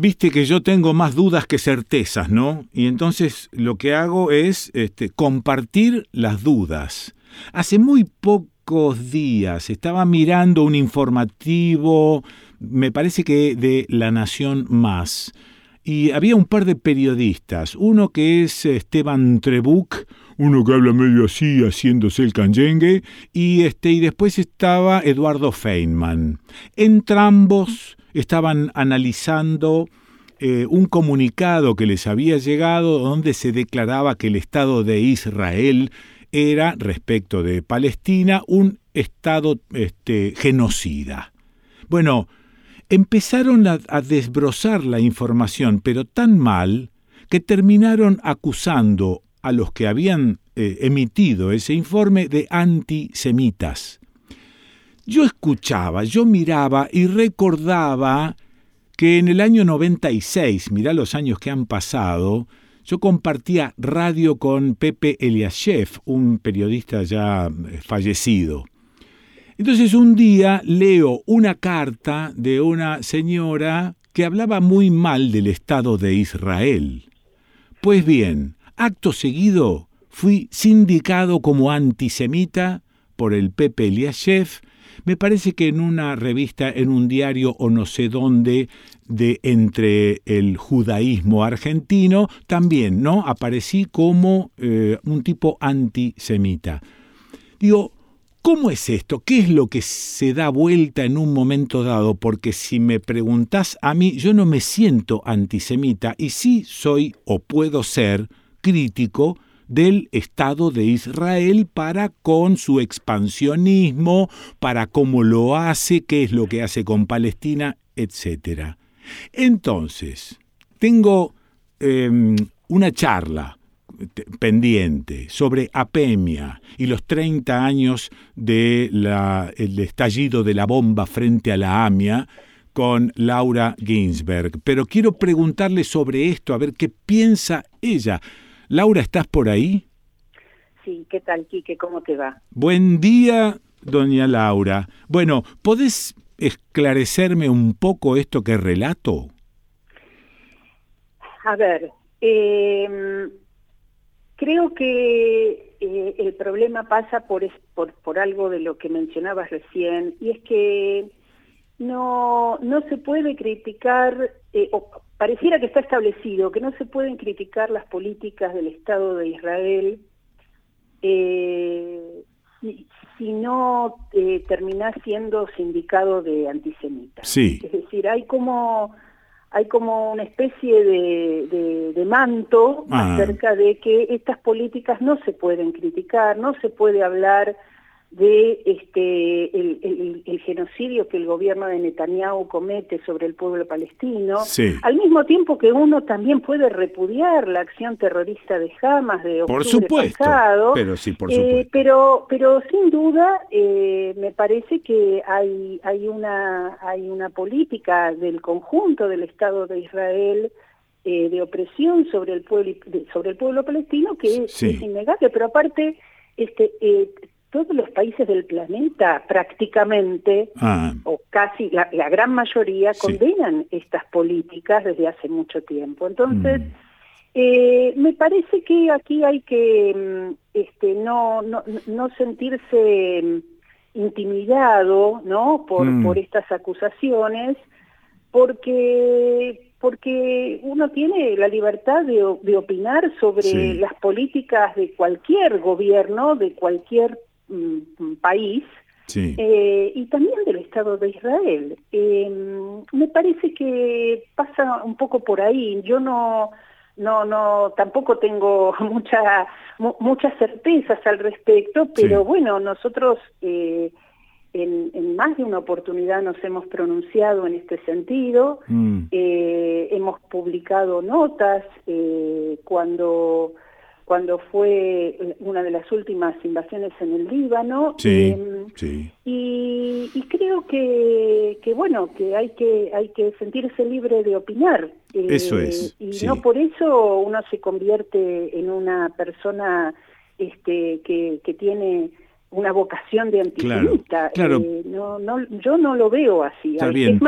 Viste que yo tengo más dudas que certezas, ¿no? Y entonces lo que hago es compartir las dudas. Hace muy pocos días estaba mirando un informativo, me parece que de La Nación Más, y había un par de periodistas, uno que es Esteban Trebuch, uno que habla medio así, haciéndose el canyengue, y después estaba Eduardo Feynman. Entrambos estaban analizando un comunicado que les había llegado donde se declaraba que el Estado de Israel era, respecto de Palestina, un Estado genocida. Bueno, empezaron a desbrozar la información, pero tan mal que terminaron acusando a los que habían emitido ese informe de antisemitas. Yo escuchaba, yo miraba y recordaba que en el año 96, mirá los años que han pasado, yo compartía radio con Pepe Eliashev, un periodista ya fallecido. Entonces un día leo una carta de una señora que hablaba muy mal del Estado de Israel. Pues bien, acto seguido fui sindicado como antisemita por el Pepe Eliashev, me parece que en una revista, en un diario o no sé dónde, de entre el judaísmo argentino, también, ¿no? Aparecí como un tipo antisemita. Digo, ¿cómo es esto? ¿Qué es lo que se da vuelta en un momento dado? Porque si me preguntás a mí, yo no me siento antisemita y sí soy o puedo ser crítico del Estado de Israel para con su expansionismo, para cómo lo hace, qué es lo que hace con Palestina, etc. Entonces, tengo una charla pendiente sobre Apemia y los 30 años del estallido de la bomba frente a la AMIA con Laura Ginsberg. Pero quiero preguntarle sobre esto, a ver qué piensa ella. Laura, ¿estás por ahí? Sí, ¿qué tal, Quique? ¿Cómo te va? Buen día, doña Laura. Bueno, ¿podés esclarecerme un poco esto que relato? A ver, creo que el problema pasa por algo de lo que mencionabas recién, y es que no se puede criticar, o pareciera que está establecido, que no se pueden criticar las políticas del Estado de Israel si no terminás siendo sindicado de antisemitas. Sí. Es decir, hay como una especie de manto acerca de que estas políticas no se pueden criticar, no se puede hablar de el genocidio que el gobierno de Netanyahu comete sobre el pueblo palestino, sí, al mismo tiempo que uno también puede repudiar la acción terrorista de Hamas de octubre por supuesto, pasado, pero sí, por supuesto. pero sin duda me parece que hay una política del conjunto del Estado de Israel de opresión sobre el pueblo palestino que sí, es innegable, pero aparte todos los países del planeta prácticamente, o casi la gran mayoría, condenan estas políticas desde hace mucho tiempo. Entonces, me parece que aquí hay que no sentirse intimidado, ¿no? por estas acusaciones, porque uno tiene la libertad de opinar sobre las políticas de cualquier gobierno, de cualquier país, y también del Estado de Israel. Me parece que pasa un poco por ahí. Yo tampoco tengo muchas certezas al respecto, pero bueno, nosotros en más de una oportunidad nos hemos pronunciado en este sentido, hemos publicado notas cuando fue una de las últimas invasiones en el Líbano, y creo que bueno, que hay que sentirse libre de opinar. Eso es. Y no por eso uno se convierte en una persona que tiene una vocación de antisemita. Claro. Yo no lo veo así. Es más,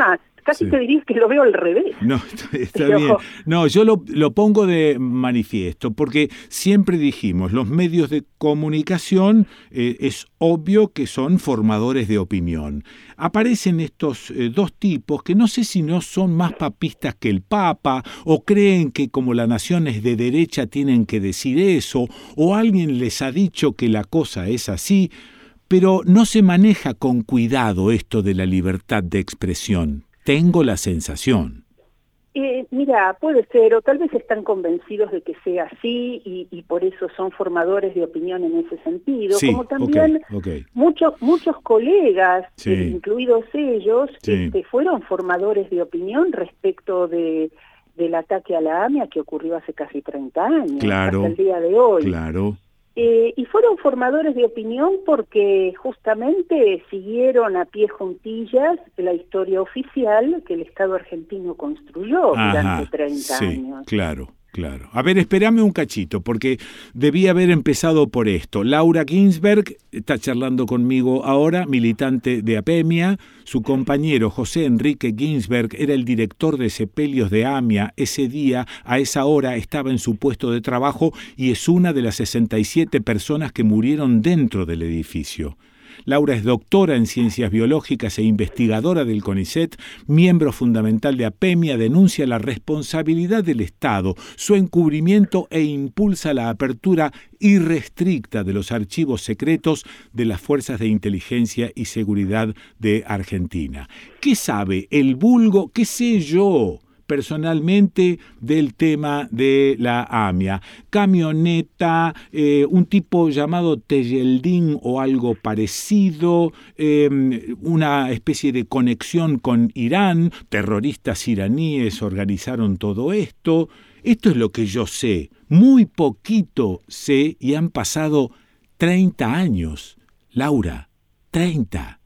Casi te diría que lo veo al revés. No, está bien. No, yo lo pongo de manifiesto, porque siempre dijimos, los medios de comunicación es obvio que son formadores de opinión. Aparecen estos dos tipos que no sé si no son más papistas que el Papa, o creen que como la nación es de derecha tienen que decir eso, o alguien les ha dicho que la cosa es así, pero no se maneja con cuidado esto de la libertad de expresión. Tengo la sensación. Mira, puede ser, o tal vez están convencidos de que sea así y por eso son formadores de opinión en ese sentido, sí, como también muchos colegas, sí. Incluidos ellos, sí. Fueron formadores de opinión respecto del ataque a la AMIA que ocurrió hace casi 30 años, claro, hasta el día de hoy. Claro. Y fueron formadores de opinión porque justamente siguieron a pie juntillas la historia oficial que el Estado argentino construyó durante 30 años. Claro. A ver, espérame un cachito, porque debí haber empezado por esto. Laura Ginsberg está charlando conmigo ahora, militante de APEMIA. Su compañero José Enrique Ginsberg era el director de sepelios de AMIA. Ese día, a esa hora, estaba en su puesto de trabajo y es una de las 67 personas que murieron dentro del edificio. Laura es doctora en Ciencias Biológicas e investigadora del CONICET, miembro fundamental de APEMIA, denuncia la responsabilidad del Estado, su encubrimiento e impulsa la apertura irrestricta de los archivos secretos de las Fuerzas de Inteligencia y Seguridad de Argentina. ¿Qué sabe el vulgo? ¿Qué sé yo? Personalmente del tema de la AMIA. Camioneta, un tipo llamado Tejeldín o algo parecido, una especie de conexión con Irán, terroristas iraníes organizaron todo esto. Esto es lo que yo sé, muy poquito sé y han pasado 30 años. Laura, 30.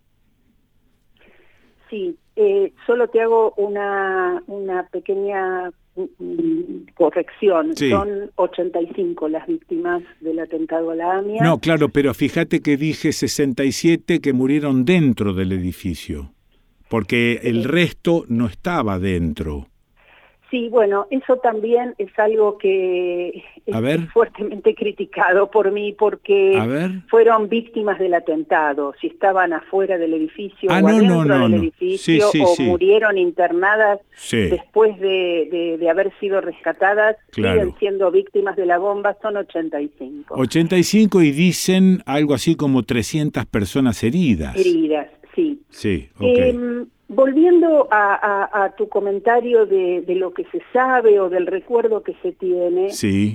Sí. Solo te hago una pequeña corrección. Sí. Son 85 las víctimas del atentado a la AMIA. No, claro, pero fíjate que dije 67 que murieron dentro del edificio, porque el resto no estaba dentro. Sí, bueno, eso también es algo que es fuertemente criticado por mí porque fueron víctimas del atentado. Si estaban afuera del edificio o adentro del edificio murieron internadas después de haber sido rescatadas, siguen siendo víctimas de la bomba, son 85. 85 y dicen algo así como 300 personas heridas. Heridas, sí. Sí, ok. Volviendo a tu comentario de lo que se sabe o del recuerdo que se tiene,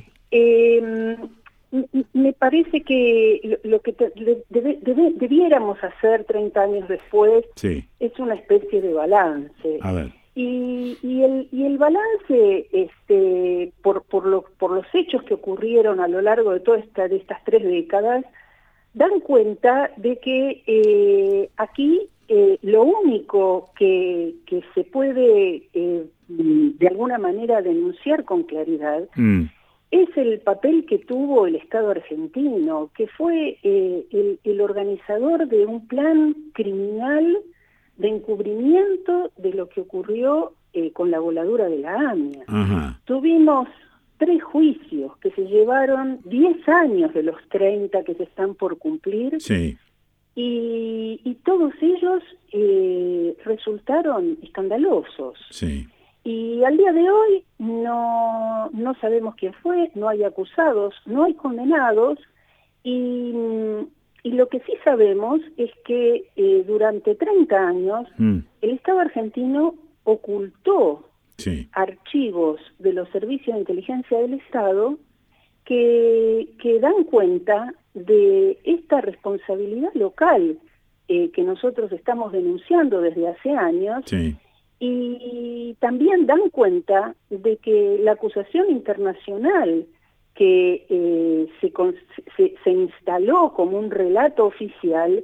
me parece que lo que debiéramos hacer 30 años después es una especie de balance. A ver. Y el balance, por los hechos que ocurrieron a lo largo de de estas 3 décadas, dan cuenta de que aquí lo único que se puede de alguna manera denunciar con claridad es el papel que tuvo el Estado argentino, que fue el organizador de un plan criminal de encubrimiento de lo que ocurrió con la voladura de la AMIA. Ajá. Tuvimos 3 juicios que se llevaron 10 años de los 30 que se están por cumplir. Sí. Y todos ellos resultaron escandalosos. Sí. Y al día de hoy no sabemos quién fue, no hay acusados, no hay condenados, y lo que sí sabemos es que durante 30 años el Estado argentino ocultó archivos de los servicios de inteligencia del Estado que dan cuenta de esta responsabilidad local que nosotros estamos denunciando desde hace años, y también dan cuenta de que la acusación internacional que se instaló como un relato oficial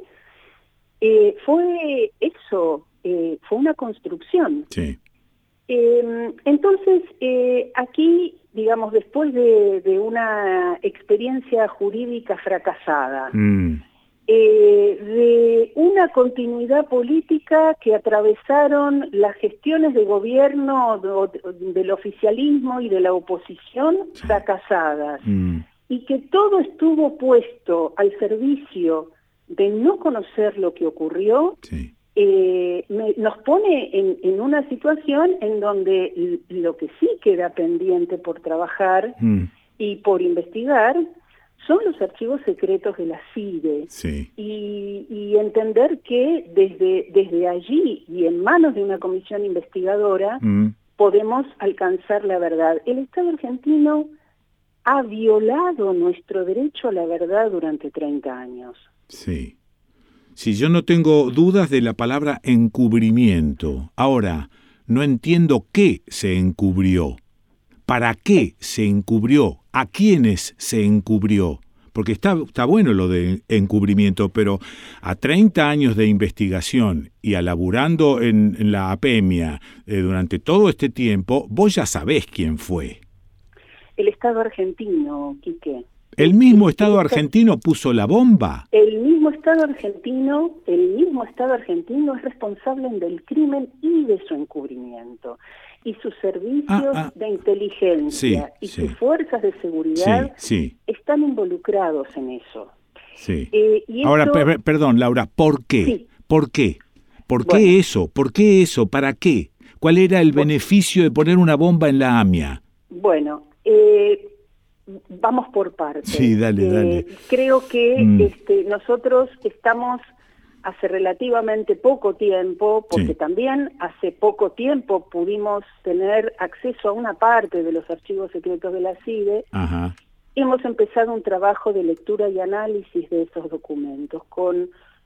fue eso, fue una construcción. Entonces, aquí, digamos, después de una experiencia jurídica fracasada, de una continuidad política que atravesaron las gestiones de gobierno del oficialismo y de la oposición fracasadas, y que todo estuvo puesto al servicio de no conocer lo que ocurrió. Nos pone en una situación en donde lo que sí queda pendiente por trabajar y por investigar son los archivos secretos de la CIDE, y entender que desde allí y en manos de una comisión investigadora podemos alcanzar la verdad. El Estado argentino ha violado nuestro derecho a la verdad durante 30 años. Sí. Sí, yo no tengo dudas de la palabra encubrimiento. Ahora, no entiendo qué se encubrió, para qué se encubrió, a quiénes se encubrió. Porque está bueno lo de encubrimiento, pero a 30 años de investigación y a laburando en la APEMIA durante todo este tiempo, vos ya sabés quién fue. El Estado argentino, Quique. ¿El mismo Estado argentino puso la bomba? El mismo Estado argentino es responsable del crimen y de su encubrimiento. Y sus servicios de inteligencia y sus fuerzas de seguridad están involucrados en eso. Y ahora, perdón, Laura, ¿por qué? ¿Por qué? ¿Por qué eso? ¿Por qué eso? ¿Para qué? ¿Cuál era el beneficio de poner una bomba en la AMIA? Bueno, vamos por partes. Sí, dale. Creo que nosotros estamos hace relativamente poco tiempo, porque también hace poco tiempo pudimos tener acceso a una parte de los archivos secretos de la CIDE. Hemos empezado un trabajo de lectura y análisis de esos documentos con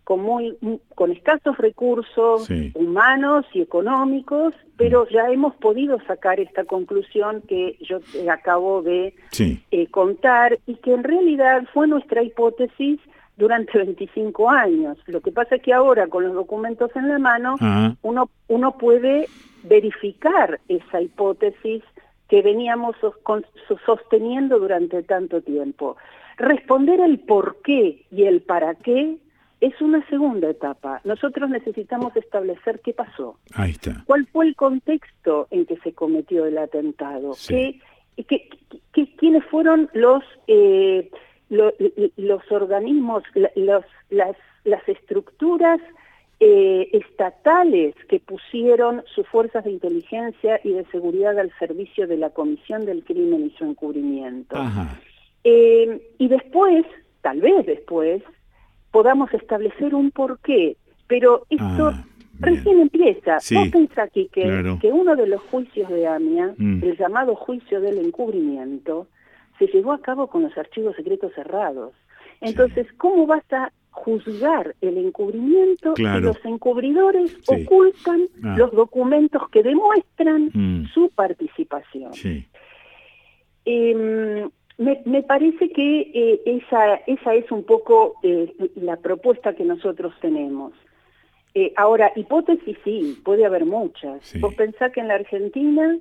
escasos recursos humanos y económicos, pero ya hemos podido sacar esta conclusión que yo te acabo de contar, y que en realidad fue nuestra hipótesis durante 25 años. Lo que pasa es que ahora, con los documentos en la mano, uno puede verificar esa hipótesis que veníamos sosteniendo durante tanto tiempo. Responder el por qué y el para qué es una segunda etapa. Nosotros necesitamos establecer qué pasó. Ahí está. ¿Cuál fue el contexto en que se cometió el atentado? ¿Quiénes fueron los organismos, las estructuras estatales que pusieron sus fuerzas de inteligencia y de seguridad al servicio de la comisión del crimen y su encubrimiento? Y después, tal vez después, podamos establecer un porqué, pero esto recién empieza. Vos pensás aquí que uno de los juicios de AMIA, el llamado juicio del encubrimiento, se llevó a cabo con los archivos secretos cerrados. Entonces, ¿cómo vas a juzgar el encubrimiento si los encubridores ocultan los documentos que demuestran su participación? Me parece que esa es un poco la propuesta que nosotros tenemos. Ahora, hipótesis sí, puede haber muchas. Vos pensás que en la Argentina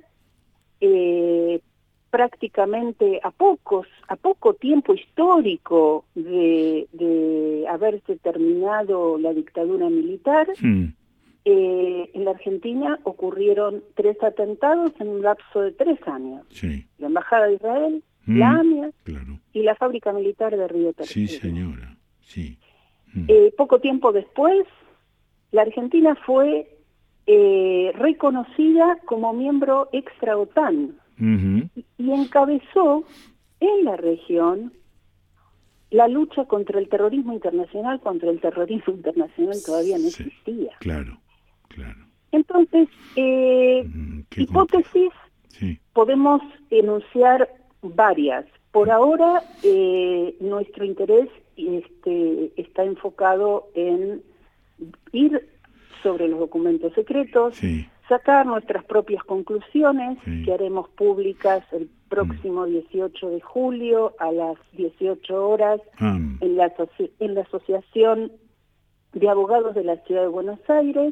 prácticamente a poco tiempo histórico de haberse terminado la dictadura militar, en la Argentina ocurrieron 3 atentados en un lapso de 3 años. La Embajada de Israel, la AMIA y la Fábrica Militar de Río Tercero. Sí, señora. Poco tiempo después, la Argentina fue reconocida como miembro extra OTAN y encabezó en la región la lucha contra el terrorismo internacional, cuando el terrorismo internacional todavía no existía. Entonces, hipótesis podemos enunciar varias. Por ahora, nuestro interés está enfocado en ir sobre los documentos secretos, sacar nuestras propias conclusiones, que haremos públicas el próximo 18 de julio a las 18 horas en la Asociación de Abogados de la Ciudad de Buenos Aires,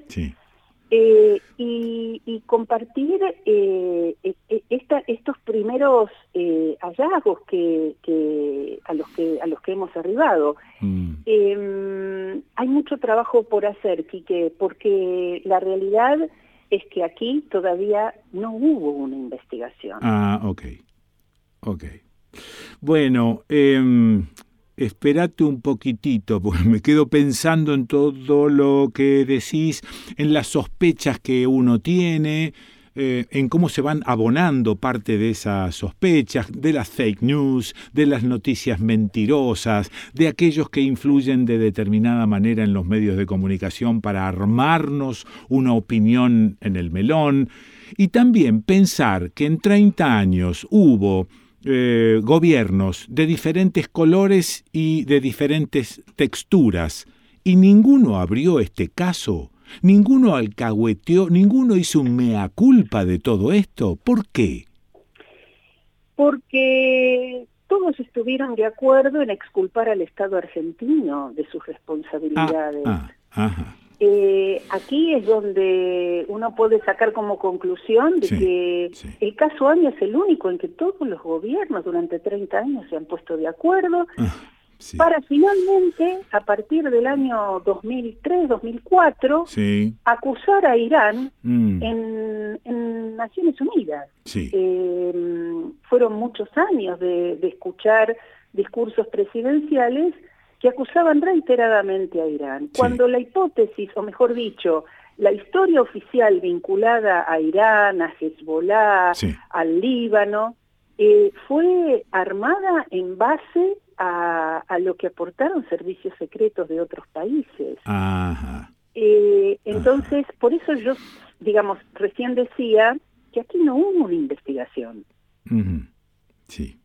y compartir estos primeros hallazgos a los que hemos arribado. Hay mucho trabajo por hacer, Quique, porque la realidad es que aquí todavía no hubo una investigación. Ok. Bueno, espérate un poquitito, porque me quedo pensando en todo lo que decís, en las sospechas que uno tiene, en cómo se van abonando parte de esas sospechas, de las fake news, de las noticias mentirosas, de aquellos que influyen de determinada manera en los medios de comunicación para armarnos una opinión en el melón, y también pensar que en 30 años hubo gobiernos de diferentes colores y de diferentes texturas, y ninguno abrió este caso. Ninguno alcahueteó, ninguno hizo un mea culpa de todo esto. ¿Por qué? Porque todos estuvieron de acuerdo en exculpar al Estado argentino de sus responsabilidades. Aquí es donde uno puede sacar como conclusión de que el caso AMIA es el único en que todos los gobiernos durante 30 años se han puesto de acuerdo para finalmente, a partir del año 2003-2004, acusar a Irán en Naciones Unidas. Fueron muchos años de escuchar discursos presidenciales que acusaban reiteradamente a Irán, cuando la hipótesis, o mejor dicho, la historia oficial vinculada a Irán, a Hezbollah, al Líbano, fue armada en base a lo que aportaron servicios secretos de otros países. Entonces, por eso yo, recién decía que aquí no hubo una investigación. Sí.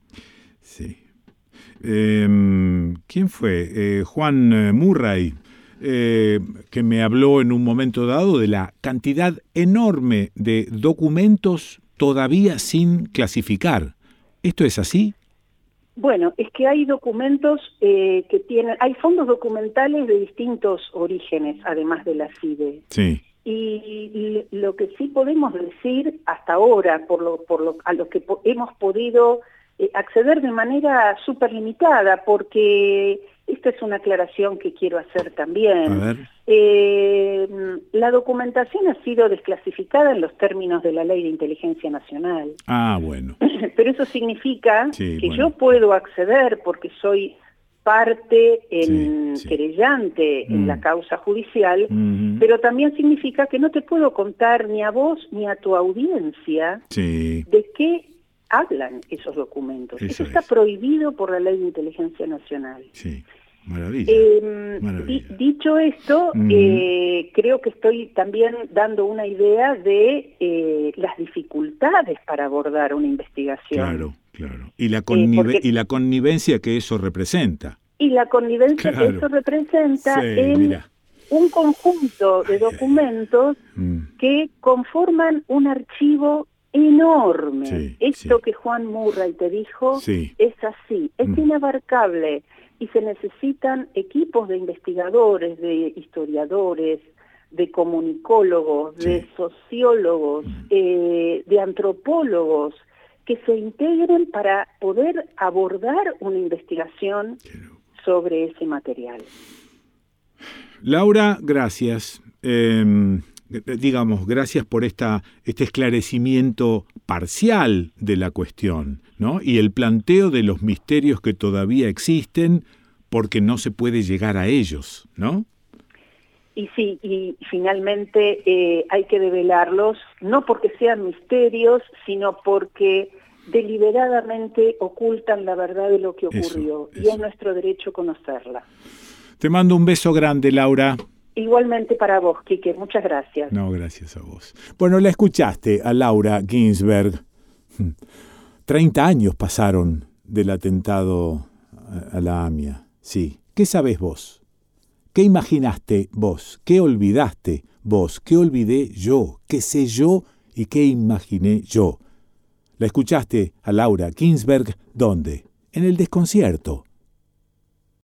¿Quién fue? Juan Murray, que me habló en un momento dado de la cantidad enorme de documentos todavía sin clasificar. ¿Esto es así? Bueno, es que hay documentos que hay fondos documentales de distintos orígenes, además de la CIDE. Y lo que sí podemos decir hasta ahora, a lo que hemos podido acceder de manera súper limitada, porque esta es una aclaración que quiero hacer también. La documentación ha sido desclasificada en los términos de la Ley de Inteligencia Nacional. Bueno. Pero eso significa que yo puedo acceder porque soy parte querellante en la causa judicial, pero también significa que no te puedo contar ni a vos ni a tu audiencia de qué hablan esos documentos. Eso está prohibido por la Ley de Inteligencia Nacional. Maravilla. Dicho esto, creo que estoy también dando una idea de las dificultades para abordar una investigación. Claro. Y la connivencia que eso representa. Y la connivencia que eso representa en un conjunto de documentos que conforman un archivo enorme. Esto que Juan Murray te dijo es así, es inabarcable, y se necesitan equipos de investigadores, de historiadores, de comunicólogos, de sociólogos, de antropólogos, que se integren para poder abordar una investigación sobre ese material. Laura, gracias. Gracias por este esclarecimiento parcial de la cuestión, ¿no? Y el planteo de los misterios que todavía existen porque no se puede llegar a ellos, ¿no? Y sí, y finalmente hay que develarlos, no porque sean misterios, sino porque deliberadamente ocultan la verdad de lo que ocurrió, y es nuestro derecho conocerla. Te mando un beso grande, Laura. Igualmente para vos, Quique, muchas gracias. No, gracias a vos. Bueno, la escuchaste a Laura Ginsberg. 30 años pasaron del atentado a la AMIA. Sí. ¿Qué sabés vos? ¿Qué imaginaste vos? ¿Qué olvidaste vos? ¿Qué olvidé yo? ¿Qué sé yo y qué imaginé yo? La escuchaste a Laura Ginsberg, ¿dónde? En El Desconcierto.